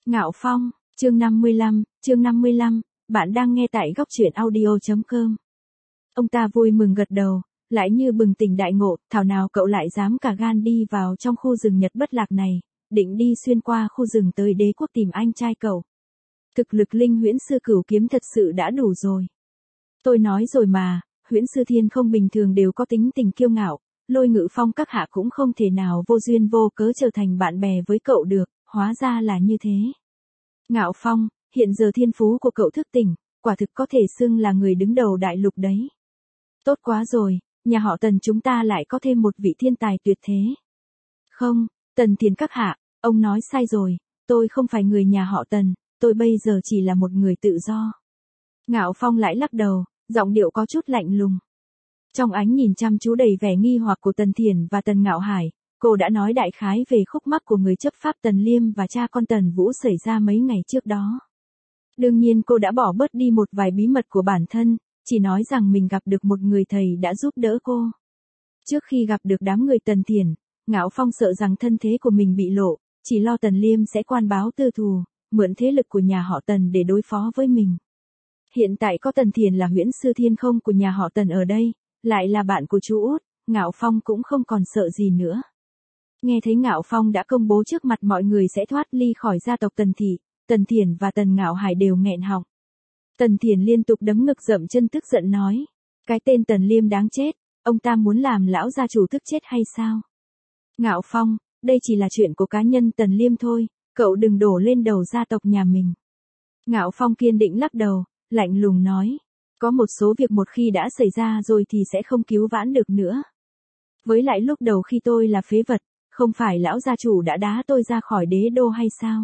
Ngạo Phong, chương 55, bạn đang nghe tại góc truyện audio.com. Ông ta vui mừng gật đầu, lại như bừng tỉnh đại ngộ, thảo nào cậu lại dám cả gan đi vào trong khu rừng Nhật Bất Lạc này, định đi xuyên qua khu rừng tới đế quốc tìm anh trai cậu. Thực lực linh huyễn sư cửu kiếm thật sự đã đủ rồi. Tôi nói rồi mà, huyễn sư thiên không bình thường đều có tính tình kiêu ngạo, Lôi Ngự Phong các hạ cũng không thể nào vô duyên vô cớ trở thành bạn bè với cậu được, hóa ra là như thế. Ngạo Phong, hiện giờ thiên phú của cậu thức tỉnh, quả thực có thể xưng là người đứng đầu đại lục đấy. Tốt quá rồi, nhà họ Tần chúng ta lại có thêm một vị thiên tài tuyệt thế. Không, Tần Thiền các hạ, ông nói sai rồi, tôi không phải người nhà họ Tần, tôi bây giờ chỉ là một người tự do. Ngạo Phong lại lắc đầu, giọng điệu có chút lạnh lùng. Trong ánh nhìn chăm chú đầy vẻ nghi hoặc của Tần Thiền và Tần Ngạo Hải, cô đã nói đại khái về khúc mắc của người chấp pháp Tần Liêm và cha con Tần Vũ xảy ra mấy ngày trước đó. Đương nhiên cô đã bỏ bớt đi một vài bí mật của bản thân, chỉ nói rằng mình gặp được một người thầy đã giúp đỡ cô. Trước khi gặp được đám người Tần Thiền, Ngạo Phong sợ rằng thân thế của mình bị lộ, chỉ lo Tần Liêm sẽ quan báo tư thù, mượn thế lực của nhà họ Tần để đối phó với mình. Hiện tại có Tần Thiền là huyễn sư thiên không của nhà họ Tần ở đây, lại là bạn của chú út, Ngạo Phong cũng không còn sợ gì nữa. Nghe thấy Ngạo Phong đã công bố trước mặt mọi người sẽ thoát ly khỏi gia tộc Tần Thị, Tần Thiền và Tần Ngạo Hải đều nghẹn họng. Tần Thiền liên tục đấm ngực dậm chân tức giận nói, cái tên Tần Liêm đáng chết, ông ta muốn làm lão gia chủ tức chết hay sao? Ngạo Phong, đây chỉ là chuyện của cá nhân Tần Liêm thôi, cậu đừng đổ lên đầu gia tộc nhà mình. Ngạo Phong kiên định lắc đầu, lạnh lùng nói, có một số việc một khi đã xảy ra rồi thì sẽ không cứu vãn được nữa. Với lại lúc đầu khi tôi là phế vật, không phải lão gia chủ đã đá tôi ra khỏi đế đô hay sao?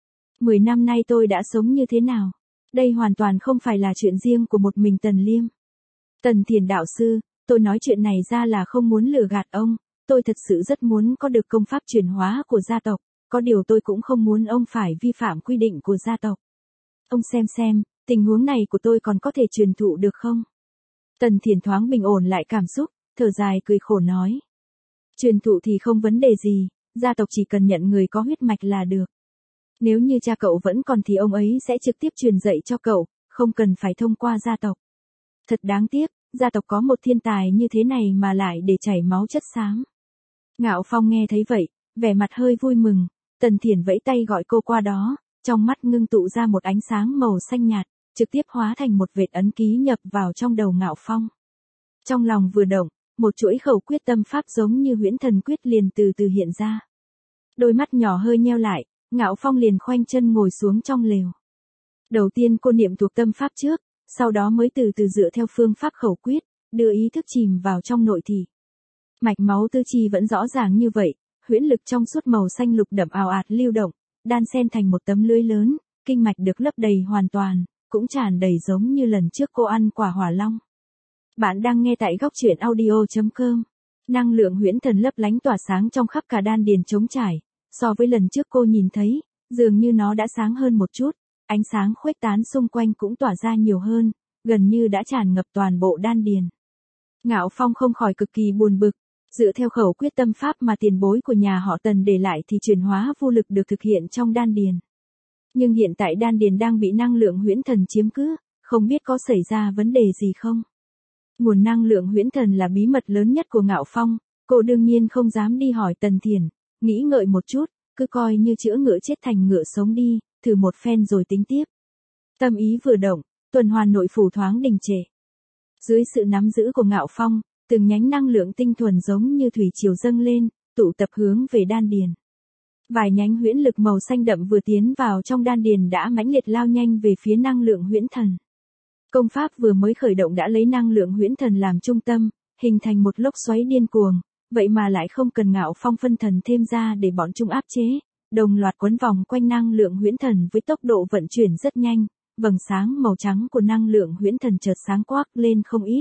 10 năm nay tôi đã sống như thế nào? Đây hoàn toàn không phải là chuyện riêng của một mình Tần Liêm. Tần Thiền đạo sư, tôi nói chuyện này ra là không muốn lừa gạt ông, tôi thật sự rất muốn có được công pháp chuyển hóa của gia tộc, có điều tôi cũng không muốn ông phải vi phạm quy định của gia tộc. Ông xem, tình huống này của tôi còn có thể truyền thụ được không? Tần Thiền thoáng bình ổn lại cảm xúc, thở dài cười khổ nói. Truyền thụ thì không vấn đề gì, gia tộc chỉ cần nhận người có huyết mạch là được. Nếu như cha cậu vẫn còn thì ông ấy sẽ trực tiếp truyền dạy cho cậu, không cần phải thông qua gia tộc. Thật đáng tiếc, gia tộc có một thiên tài như thế này mà lại để chảy máu chất xám. Ngạo Phong nghe thấy vậy, vẻ mặt hơi vui mừng, Tần Thiền vẫy tay gọi cô qua đó, trong mắt ngưng tụ ra một ánh sáng màu xanh nhạt, trực tiếp hóa thành một vệt ấn ký nhập vào trong đầu Ngạo Phong. Trong lòng vừa động, một chuỗi khẩu quyết tâm pháp giống như huyễn thần quyết liền từ từ hiện ra. Đôi mắt nhỏ hơi nheo lại, Ngạo Phong liền khoanh chân ngồi xuống trong lều. Đầu tiên cô niệm thuộc tâm pháp trước, sau đó mới từ từ dựa theo phương pháp khẩu quyết, đưa ý thức chìm vào trong nội thị. Mạch máu tư chi vẫn rõ ràng như vậy, huyễn lực trong suốt màu xanh lục đậm ào ạt lưu động, đan xen thành một tấm lưới lớn, kinh mạch được lấp đầy hoàn toàn, cũng tràn đầy giống như lần trước cô ăn quả hỏa long. Bạn đang nghe tại góc truyện audio.com. Năng lượng huyễn thần lấp lánh tỏa sáng trong khắp cả đan điền trống trải, so với lần trước cô nhìn thấy, dường như nó đã sáng hơn một chút, ánh sáng khuếch tán xung quanh cũng tỏa ra nhiều hơn, gần như đã tràn ngập toàn bộ đan điền. Ngạo Phong không khỏi cực kỳ buồn bực, dựa theo khẩu quyết tâm pháp mà tiền bối của nhà họ Tần để lại thì chuyển hóa vô lực được thực hiện trong đan điền. Nhưng hiện tại đan điền đang bị năng lượng huyễn thần chiếm cứ, không biết có xảy ra vấn đề gì không? Nguồn năng lượng huyễn thần là bí mật lớn nhất của Ngạo Phong, cô đương nhiên không dám đi hỏi Tần Thiền, nghĩ ngợi một chút, cứ coi như chữa ngựa chết thành ngựa sống đi, thử một phen rồi tính tiếp. Tâm ý vừa động, tuần hoàn nội phủ thoáng đình trệ. Dưới sự nắm giữ của Ngạo Phong, từng nhánh năng lượng tinh thuần giống như thủy triều dâng lên, tụ tập hướng về đan điền. Vài nhánh huyễn lực màu xanh đậm vừa tiến vào trong đan điền đã mãnh liệt lao nhanh về phía năng lượng huyễn thần. Công pháp vừa mới khởi động đã lấy năng lượng huyễn thần làm trung tâm, hình thành một lốc xoáy điên cuồng, vậy mà lại không cần Ngạo Phong phân thần thêm ra để bọn chúng áp chế, đồng loạt quấn vòng quanh năng lượng huyễn thần với tốc độ vận chuyển rất nhanh, vầng sáng màu trắng của năng lượng huyễn thần chợt sáng quắc lên không ít.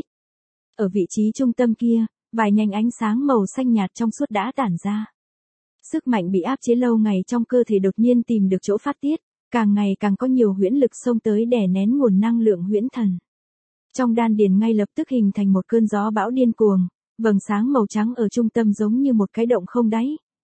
Ở vị trí trung tâm kia, vài nhánh ánh sáng màu xanh nhạt trong suốt đã tản ra. Sức mạnh bị áp chế lâu ngày trong cơ thể đột nhiên tìm được chỗ phát tiết, càng ngày càng có nhiều huyễn lực xông tới đè nén nguồn năng lượng huyễn thần. Trong đan điền ngay lập tức hình thành một cơn gió bão điên cuồng, vầng sáng màu trắng ở trung tâm giống như một cái động không đáy,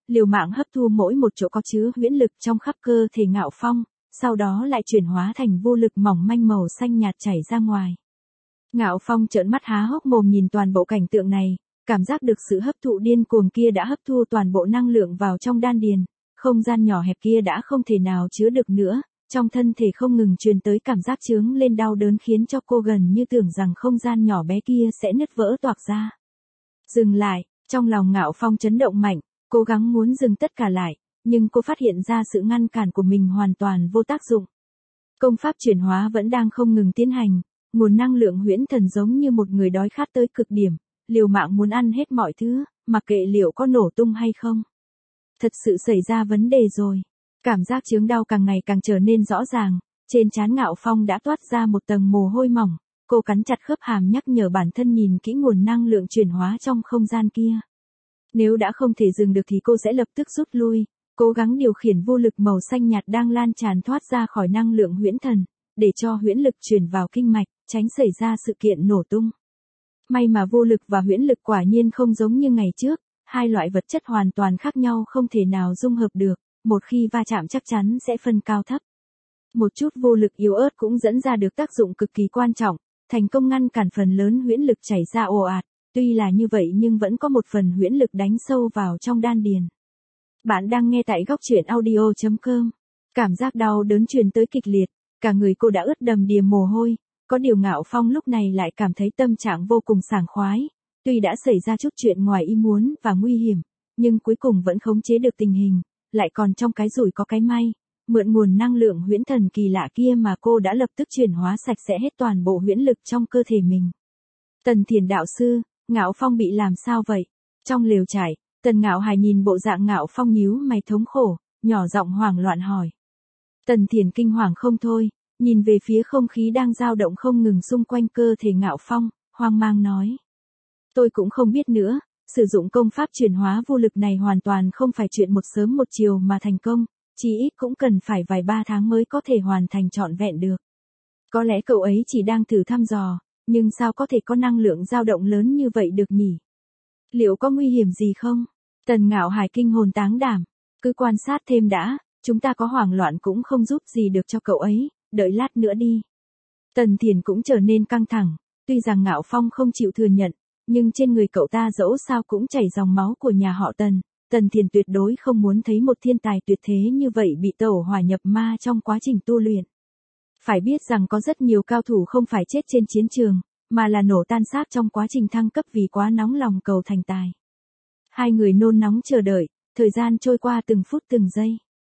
liều mạng hấp thu mỗi một chỗ có chứa huyễn lực trong khắp cơ thể Ngạo Phong, sau đó lại chuyển hóa thành vô lực mỏng manh màu xanh nhạt chảy ra ngoài. Ngạo Phong trợn mắt há hốc mồm nhìn toàn bộ cảnh tượng này, cảm giác được sự hấp thụ điên cuồng kia đã hấp thu toàn bộ năng lượng vào trong đan điền, không gian nhỏ hẹp kia đã không thể nào chứa được nữa, trong thân thể không ngừng truyền tới cảm giác chướng lên đau đớn khiến cho cô gần như tưởng rằng không gian nhỏ bé kia sẽ nứt vỡ toạc ra. Dừng lại, trong lòng Ngạo Phong chấn động mạnh, cố gắng muốn dừng tất cả lại, nhưng cô phát hiện ra sự ngăn cản của mình hoàn toàn vô tác dụng. Công pháp chuyển hóa vẫn đang không ngừng tiến hành, nguồn năng lượng huyễn thần giống như một người đói khát tới cực điểm, liều mạng muốn ăn hết mọi thứ, mặc kệ liệu có nổ tung hay không. Thật sự xảy ra vấn đề rồi. Cảm giác chướng đau càng ngày càng trở nên rõ ràng, trên trán Ngạo Phong đã toát ra một tầng mồ hôi mỏng, cô cắn chặt khớp hàm nhắc nhở bản thân nhìn kỹ nguồn năng lượng chuyển hóa trong không gian kia. Nếu đã không thể dừng được thì cô sẽ lập tức rút lui, cố gắng điều khiển vô lực màu xanh nhạt đang lan tràn thoát ra khỏi năng lượng huyễn thần, để cho huyễn lực truyền vào kinh mạch, tránh xảy ra sự kiện nổ tung. May mà vô lực và huyễn lực quả nhiên không giống như ngày trước, hai loại vật chất hoàn toàn khác nhau không thể nào dung hợp được, một khi va chạm chắc chắn sẽ phân cao thấp. Một chút vô lực yếu ớt cũng dẫn ra được tác dụng cực kỳ quan trọng, thành công ngăn cản phần lớn huyễn lực chảy ra ồ ạt, tuy là như vậy nhưng vẫn có một phần huyễn lực đánh sâu vào trong đan điền. Bạn đang nghe tại góc truyện audio.com. Cảm giác đau đớn truyền tới kịch liệt, cả người cô đã ướt đầm đìa mồ hôi, có điều Ngạo Phong lúc này lại cảm thấy tâm trạng vô cùng sảng khoái, tuy đã xảy ra chút chuyện ngoài ý muốn và nguy hiểm, nhưng cuối cùng vẫn khống chế được tình hình, lại còn trong cái rủi có cái may, mượn nguồn năng lượng huyễn thần kỳ lạ kia mà cô đã lập tức chuyển hóa sạch sẽ hết toàn bộ huyễn lực trong cơ thể mình. Tần Thiền đạo sư, Ngạo Phong bị làm sao vậy? Trong lều trại, Tần Ngạo Hải nhìn bộ dạng Ngạo Phong nhíu mày thống khổ, nhỏ giọng hoảng loạn hỏi. Tần Thiền kinh hoàng không thôi, nhìn về phía không khí đang dao động không ngừng xung quanh cơ thể Ngạo Phong, hoang mang nói. Tôi cũng không biết nữa, sử dụng công pháp chuyển hóa vô lực này hoàn toàn không phải chuyện một sớm một chiều mà thành công, chỉ ít cũng cần phải vài ba tháng mới có thể hoàn thành trọn vẹn được. Có lẽ cậu ấy chỉ đang thử thăm dò, nhưng sao có thể có năng lượng dao động lớn như vậy được nhỉ? Liệu có nguy hiểm gì không? Tần Ngạo Hải kinh hồn táng đảm, cứ quan sát thêm đã, chúng ta có hoảng loạn cũng không giúp gì được cho cậu ấy, đợi lát nữa đi. Tần Thiền cũng trở nên căng thẳng, tuy rằng Ngạo Phong không chịu thừa nhận, nhưng trên người cậu ta dẫu sao cũng chảy dòng máu của nhà họ Tần. Tần Thiền tuyệt đối không muốn thấy một thiên tài tuyệt thế như vậy bị tẩu hỏa nhập ma trong quá trình tu luyện. Phải biết rằng có rất nhiều cao thủ không phải chết trên chiến trường, mà là nổ tan xác trong quá trình thăng cấp vì quá nóng lòng cầu thành tài. Hai người nôn nóng chờ đợi, thời gian trôi qua từng phút từng giây.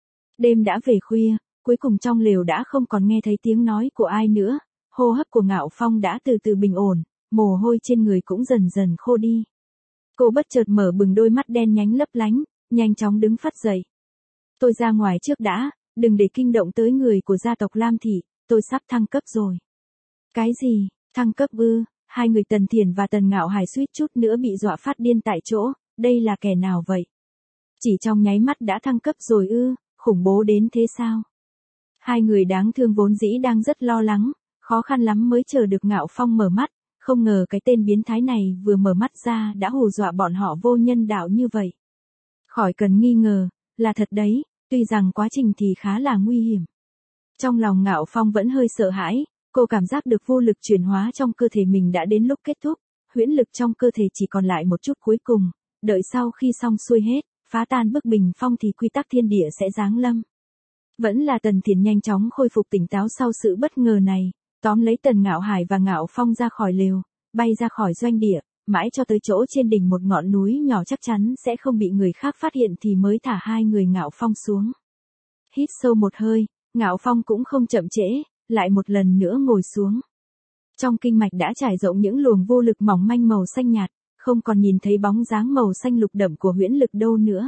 Đêm đã về khuya, cuối cùng trong lều đã không còn nghe thấy tiếng nói của ai nữa, hô hấp của Ngạo Phong đã từ từ bình ổn, mồ hôi trên người cũng dần dần khô đi. Cô bất chợt mở bừng đôi mắt đen nhánh lấp lánh, nhanh chóng đứng phắt dậy. Tôi ra ngoài trước đã, đừng để kinh động tới người của gia tộc Lam Thị, tôi sắp thăng cấp rồi. Cái gì, thăng cấp ư? Hai người Tần Thiền và Tần Ngạo Hải suýt chút nữa bị dọa phát điên tại chỗ, đây là kẻ nào vậy? Chỉ trong nháy mắt đã thăng cấp rồi ư, khủng bố đến thế sao? Hai người đáng thương vốn dĩ đang rất lo lắng, khó khăn lắm mới chờ được Ngạo Phong mở mắt, không ngờ cái tên biến thái này vừa mở mắt ra đã hù dọa bọn họ vô nhân đạo như vậy. Khỏi cần nghi ngờ, là thật đấy, tuy rằng quá trình thì khá là nguy hiểm. Trong lòng Ngạo Phong vẫn hơi sợ hãi, cô cảm giác được vô lực chuyển hóa trong cơ thể mình đã đến lúc kết thúc, huyễn lực trong cơ thể chỉ còn lại một chút cuối cùng, đợi sau khi xong xuôi hết, phá tan bức bình phong thì quy tắc thiên địa sẽ giáng lâm. Vẫn là Tần Thiền nhanh chóng khôi phục tỉnh táo sau sự bất ngờ này, tóm lấy Tần Ngạo Hải và Ngạo Phong ra khỏi lều, bay ra khỏi doanh địa, mãi cho tới chỗ trên đỉnh một ngọn núi nhỏ chắc chắn sẽ không bị người khác phát hiện thì mới thả hai người Ngạo Phong xuống. Hít sâu một hơi, Ngạo Phong cũng không chậm trễ, lại một lần nữa ngồi xuống. Trong kinh mạch đã trải rộng những luồng vô lực mỏng manh màu xanh nhạt, không còn nhìn thấy bóng dáng màu xanh lục đậm của huyễn lực đâu nữa.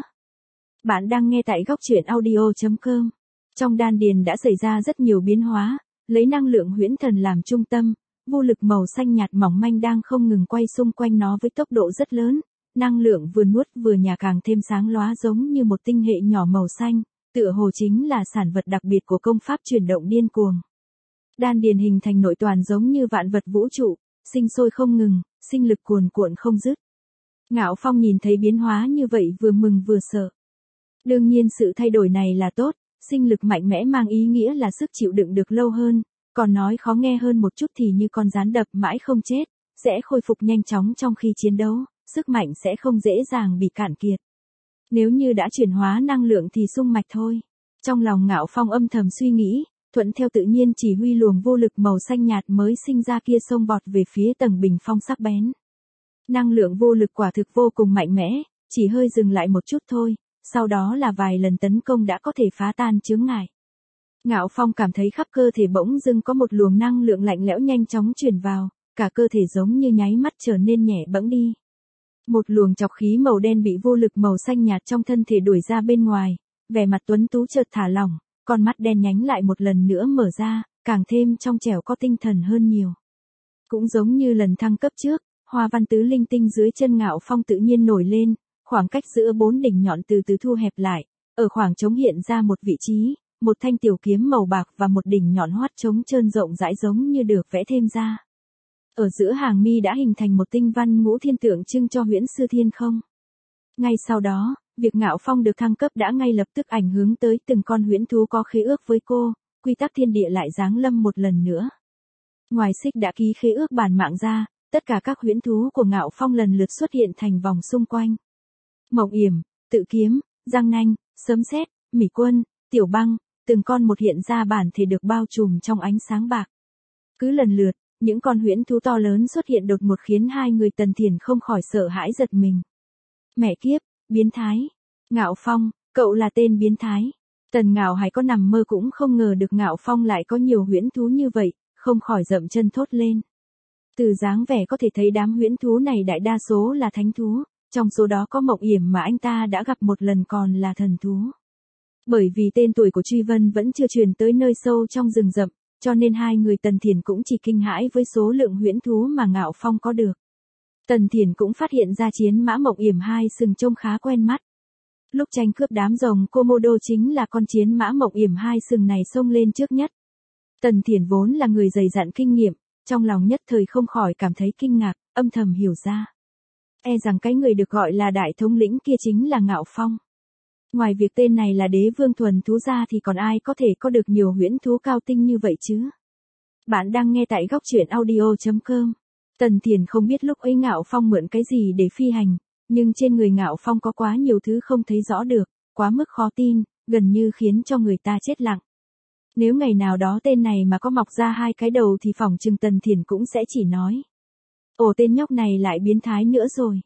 Bạn đang nghe tại góc truyện audio.com. Trong đan điền đã xảy ra rất nhiều biến hóa, lấy năng lượng huyễn thần làm trung tâm, vô lực màu xanh nhạt mỏng manh đang không ngừng quay xung quanh nó với tốc độ rất lớn, năng lượng vừa nuốt vừa nhả càng thêm sáng lóa giống như một tinh hệ nhỏ màu xanh, tựa hồ chính là sản vật đặc biệt của công pháp chuyển động điên cuồng. Đan điền hình thành nội toàn giống như vạn vật vũ trụ, sinh sôi không ngừng, sinh lực cuồn cuộn không dứt. Ngạo Phong nhìn thấy biến hóa như vậy vừa mừng vừa sợ. Đương nhiên sự thay đổi này là tốt, sinh lực mạnh mẽ mang ý nghĩa là sức chịu đựng được lâu hơn, còn nói khó nghe hơn một chút thì như con gián đập mãi không chết, sẽ khôi phục nhanh chóng trong khi chiến đấu, sức mạnh sẽ không dễ dàng bị cạn kiệt. Nếu như đã chuyển hóa năng lượng thì sung mạch thôi. Trong lòng Ngạo Phong âm thầm suy nghĩ, thuận theo tự nhiên chỉ huy luồng vô lực màu xanh nhạt mới sinh ra kia xông vọt về phía tầng bình phong sắc bén. Năng lượng vô lực quả thực vô cùng mạnh mẽ, chỉ hơi dừng lại một chút thôi, sau đó là vài lần tấn công đã có thể phá tan chướng ngại. Ngạo Phong cảm thấy khắp cơ thể bỗng dưng có một luồng năng lượng lạnh lẽo nhanh chóng truyền vào, cả cơ thể giống như nháy mắt trở nên nhẹ bẫng đi. Một luồng chọc khí màu đen bị vô lực màu xanh nhạt trong thân thể đuổi ra bên ngoài, vẻ mặt tuấn tú chợt thả lỏng, con mắt đen nhánh lại một lần nữa mở ra, càng thêm trong trẻo có tinh thần hơn nhiều. Cũng giống như lần thăng cấp trước, hoa văn tứ linh tinh dưới chân Ngạo Phong tự nhiên nổi lên, khoảng cách giữa bốn đỉnh nhọn từ từ thu hẹp lại, ở khoảng trống hiện ra một vị trí, một thanh tiểu kiếm màu bạc và một đỉnh nhọn hoắt trống trơn rộng rãi giống như được vẽ thêm ra. Ở giữa hàng mi đã hình thành một tinh văn ngũ thiên tượng trưng cho huyễn sư thiên không. Ngay sau đó, việc Ngạo Phong được thăng cấp đã ngay lập tức ảnh hưởng tới từng con huyễn thú có khế ước với cô, quy tắc thiên địa lại giáng lâm một lần nữa. Ngoài Xích đã ký khế ước bản mạng ra, tất cả các huyễn thú của Ngạo Phong lần lượt xuất hiện thành vòng xung quanh. Mộng Yểm, Tự Kiếm, Giang Nanh, Sấm Sét, Mỉ Quân, Tiểu Băng, từng con một hiện ra bản thể được bao trùm trong ánh sáng bạc. Cứ lần lượt, những con huyễn thú to lớn xuất hiện đột ngột khiến hai người Tần Thiền không khỏi sợ hãi giật mình. Mẹ kiếp, biến thái. Ngạo Phong, cậu là tên biến thái. Tần Ngạo Hải có nằm mơ cũng không ngờ được Ngạo Phong lại có nhiều huyễn thú như vậy, không khỏi dậm chân thốt lên. Từ dáng vẻ có thể thấy đám huyễn thú này đại đa số là thánh thú, trong số đó có Mộng Yểm mà anh ta đã gặp một lần còn là thần thú. Bởi vì tên tuổi của Truy Vân vẫn chưa truyền tới nơi sâu trong rừng rậm, cho nên hai người Tần Thiền cũng chỉ kinh hãi với số lượng huyễn thú mà Ngạo Phong có được. Tần Thiền cũng phát hiện ra chiến mã Mộng Yểm hai sừng trông khá quen mắt. Lúc tranh cướp đám rồng Komodo chính là con chiến mã Mộng Yểm hai sừng này xông lên trước nhất. Tần Thiền vốn là người dày dặn kinh nghiệm, trong lòng nhất thời không khỏi cảm thấy kinh ngạc, âm thầm hiểu ra. E rằng cái người được gọi là đại thống lĩnh kia chính là Ngạo Phong. Ngoài việc tên này là đế vương thuần thú ra thì còn ai có thể có được nhiều huyễn thú cao tinh như vậy chứ? Bạn đang nghe tại góc truyện audio.com. Tần Thiền không biết lúc ấy Ngạo Phong mượn cái gì để phi hành, nhưng trên người Ngạo Phong có quá nhiều thứ không thấy rõ được, quá mức khó tin, gần như khiến cho người ta chết lặng. Nếu ngày nào đó tên này mà có mọc ra hai cái đầu thì phỏng chừng Tần Thiền cũng sẽ chỉ nói. Ồ, tên nhóc này lại biến thái nữa rồi.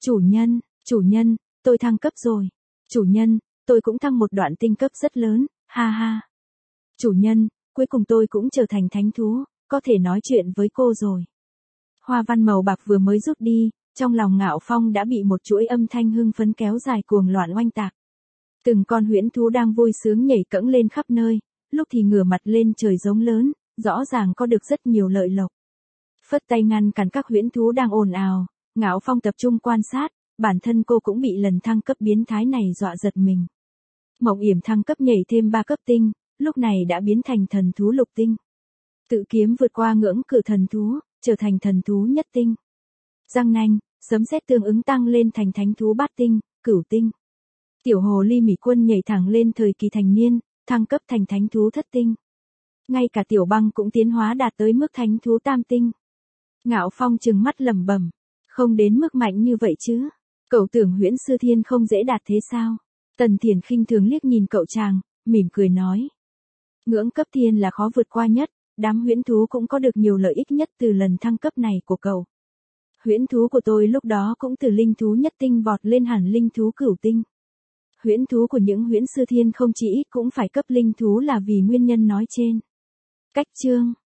Chủ nhân, tôi thăng cấp rồi. Chủ nhân, tôi cũng thăng một đoạn tinh cấp rất lớn, ha ha. Chủ nhân, cuối cùng tôi cũng trở thành thánh thú, có thể nói chuyện với cô rồi. Hoa văn màu bạc vừa mới rút đi, trong lòng Ngạo Phong đã bị một chuỗi âm thanh hưng phấn kéo dài cuồng loạn oanh tạc. Từng con huyễn thú đang vui sướng nhảy cẫng lên khắp nơi, lúc thì ngửa mặt lên trời giống lớn, rõ ràng có được rất nhiều lợi lộc. Phất tay ngăn cản các huyễn thú đang ồn ào, Ngạo Phong tập trung quan sát, bản thân cô cũng bị lần thăng cấp biến thái này dọa giật mình. Mộng Yểm thăng cấp nhảy thêm 3 cấp tinh, lúc này đã biến thành thần thú lục tinh. Tự Kiếm vượt qua ngưỡng cửa thần thú, trở thành thần thú nhất tinh. Giang Nanh, Sấm Sét tương ứng tăng lên thành thánh thú bát tinh, cửu tinh. Tiểu Hồ Ly Mỉ Quân nhảy thẳng lên thời kỳ thành niên, thăng cấp thành thánh thú thất tinh. Ngay cả Tiểu Băng cũng tiến hóa đạt tới mức thánh thú tam tinh. Ngạo Phong trừng mắt lẩm bẩm, không đến mức mạnh như vậy chứ. Cậu tưởng huyễn sư thiên không dễ đạt thế sao? Tần Thiền khinh thường liếc nhìn cậu chàng, mỉm cười nói. Ngưỡng cấp thiên là khó vượt qua nhất, đám huyễn thú cũng có được nhiều lợi ích nhất từ lần thăng cấp này của cậu. Huyễn thú của tôi lúc đó cũng từ linh thú nhất tinh vọt lên hẳn linh thú cửu tinh. Huyễn thú của những huyễn sư thiên không chỉ cũng phải cấp linh thú là vì nguyên nhân nói trên. Cách chương